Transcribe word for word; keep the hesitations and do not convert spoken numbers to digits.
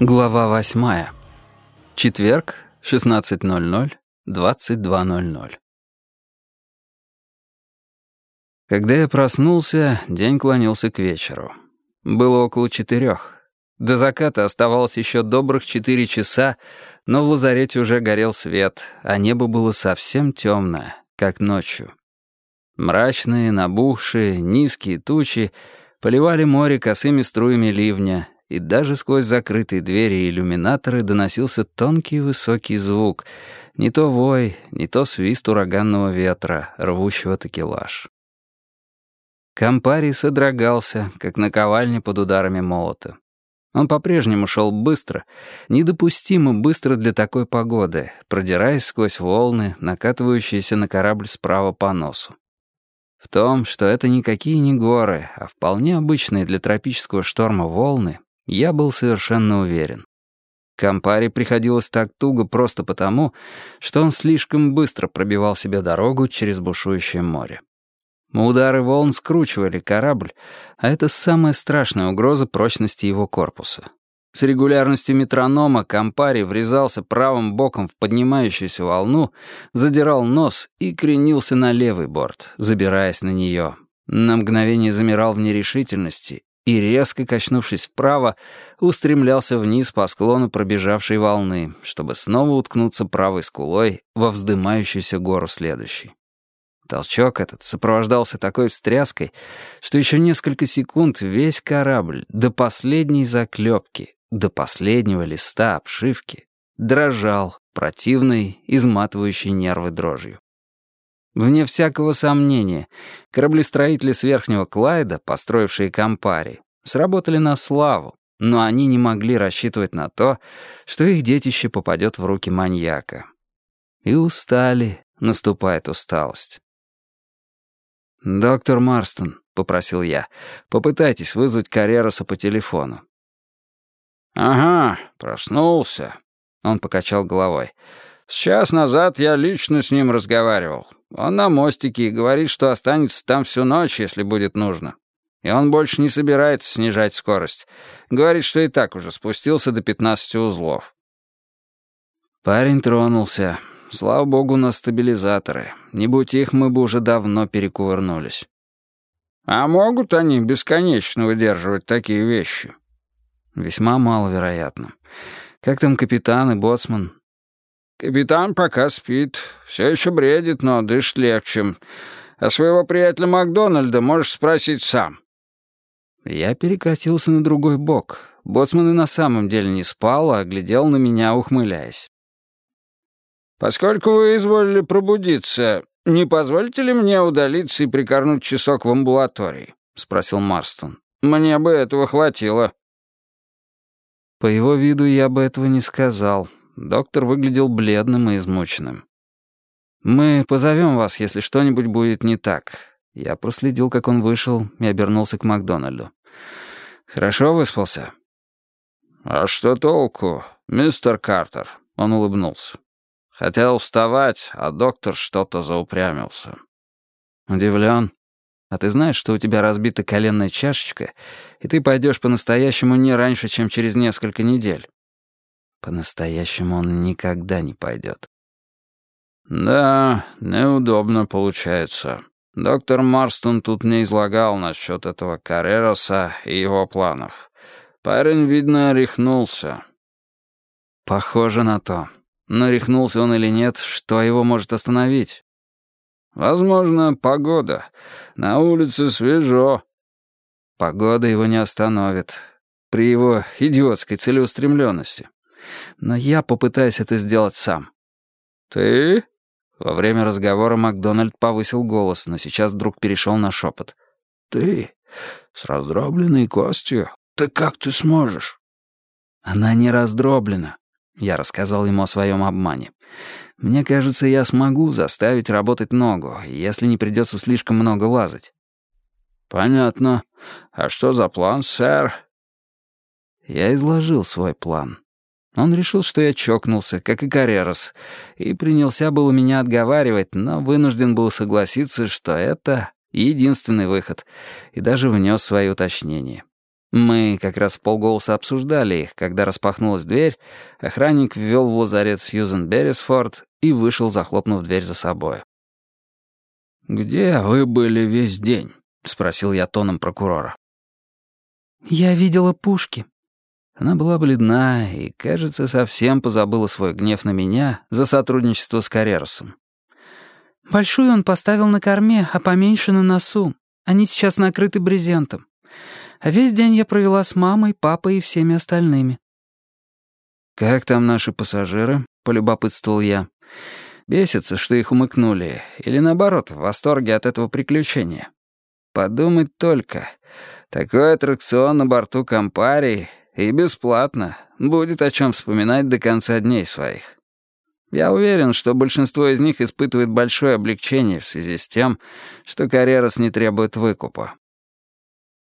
Глава восьмая. Четверг, шестнадцать ноль ноль, двадцать два ноль ноль. Когда я проснулся, день клонился к вечеру. Было около четырех. До заката оставалось еще добрых четыре часа, но в лазарете уже горел свет, а небо было совсем темное, как ночью. Мрачные, набухшие, низкие тучи поливали море косыми струями ливня, и даже сквозь закрытые двери и иллюминаторы доносился тонкий высокий звук, не то вой, не то свист ураганного ветра, рвущего такелаж. Кампарий содрогался, как наковальня под ударами молота. Он по-прежнему шел быстро, недопустимо быстро для такой погоды, продираясь сквозь волны, накатывающиеся на корабль справа по носу. В том, что это никакие не горы, а вполне обычные для тропического шторма волны, я был совершенно уверен. Кампари приходилось так туго просто потому, что он слишком быстро пробивал себе дорогу через бушующее море. Удары волн скручивали корабль, а это самая страшная угроза прочности его корпуса. С регулярностью метронома Кампари врезался правым боком в поднимающуюся волну, задирал нос и кренился на левый борт, забираясь на нее. На мгновение замирал в нерешительности и, резко качнувшись вправо, устремлялся вниз по склону пробежавшей волны, чтобы снова уткнуться правой скулой во вздымающуюся гору следующей. Толчок этот сопровождался такой встряской, что еще несколько секунд весь корабль до последней заклепки, до последнего листа обшивки дрожал противной, изматывающей нервы дрожью. Вне всякого сомнения, кораблестроители с Верхнего Клайда, построившие Кампари, сработали на славу, но они не могли рассчитывать на то, что их детище попадет в руки маньяка. И устали, наступает усталость. «Доктор Марстон», — попросил я, — «попытайтесь вызвать Каррероса по телефону». «Ага, проснулся», — он покачал головой. «С час назад я лично с ним разговаривал. Он на мостике и говорит, что останется там всю ночь, если будет нужно. И он больше не собирается снижать скорость. Говорит, что и так уже спустился до пятнадцати узлов». Парень тронулся. Слава богу, у нас стабилизаторы. Не будь их, мы бы уже давно перекувырнулись. «А могут они бесконечно выдерживать такие вещи?» «Весьма маловероятно. Как там капитан и боцман?» «Капитан пока спит. Все еще бредит, но дышит легче. А своего приятеля Макдональда можешь спросить сам». Я перекатился на другой бок. Боцман и на самом деле не спал, а глядел на меня, ухмыляясь. «Поскольку вы изволили пробудиться, не позволите ли мне удалиться и прикорнуть часок в амбулатории?» — спросил Марстон. «Мне бы этого хватило». По его виду я бы этого не сказал. Доктор выглядел бледным и измученным. «Мы позовем вас, если что-нибудь будет не так». Я проследил, как он вышел, и обернулся к Макдональду. «Хорошо выспался?» «А что толку, мистер Картер?» — он улыбнулся. «Хотел вставать, а доктор что-то заупрямился». «Удивлен. А ты знаешь, что у тебя разбита коленная чашечка, и ты пойдешь по-настоящему не раньше, чем через несколько недель?» «По-настоящему он никогда не пойдет». «Да, неудобно получается. Доктор Марстон тут мне излагал насчет этого Каррероса и его планов. Парень, видно, рехнулся». «Похоже на то. Но рехнулся он или нет, что его может остановить?» «Возможно, погода. На улице свежо». «Погода его не остановит. При его идиотской целеустремленности. Но я попытаюсь это сделать сам». «Ты?» Во время разговора Макдональд повысил голос, но сейчас вдруг перешел на шепот. «Ты? С раздробленной костью? Да как ты сможешь?» «Она не раздроблена». Я рассказал ему о своем обмане. «Мне кажется, я смогу заставить работать ногу, если не придется слишком много лазать». «Понятно. А что за план, сэр?» Я изложил свой план. Он решил, что я чокнулся, как и Каррерос, и принялся было меня отговаривать, но вынужден был согласиться, что это единственный выход, и даже внес свои уточнения. Мы как раз вполголоса обсуждали их, когда распахнулась дверь, охранник ввел в лазарет Сьюзен Беррисфорд и вышел, захлопнув дверь за собой. «Где вы были весь день?» — спросил я тоном прокурора. «Я видела пушки». Она была бледна и, кажется, совсем позабыла свой гнев на меня за сотрудничество с Карреросом. «Большую он поставил на корме, а поменьше на носу. Они сейчас накрыты брезентом. А весь день я провела с мамой, папой и всеми остальными». «Как там наши пассажиры?» — полюбопытствовал я. «Бесятся, что их умыкнули, или, наоборот, в восторге от этого приключения? Подумать только. Такой аттракцион на борту Кампарии и бесплатно. Будет о чем вспоминать до конца дней своих. Я уверен, что большинство из них испытывает большое облегчение в связи с тем, что Каррерос не требует выкупа.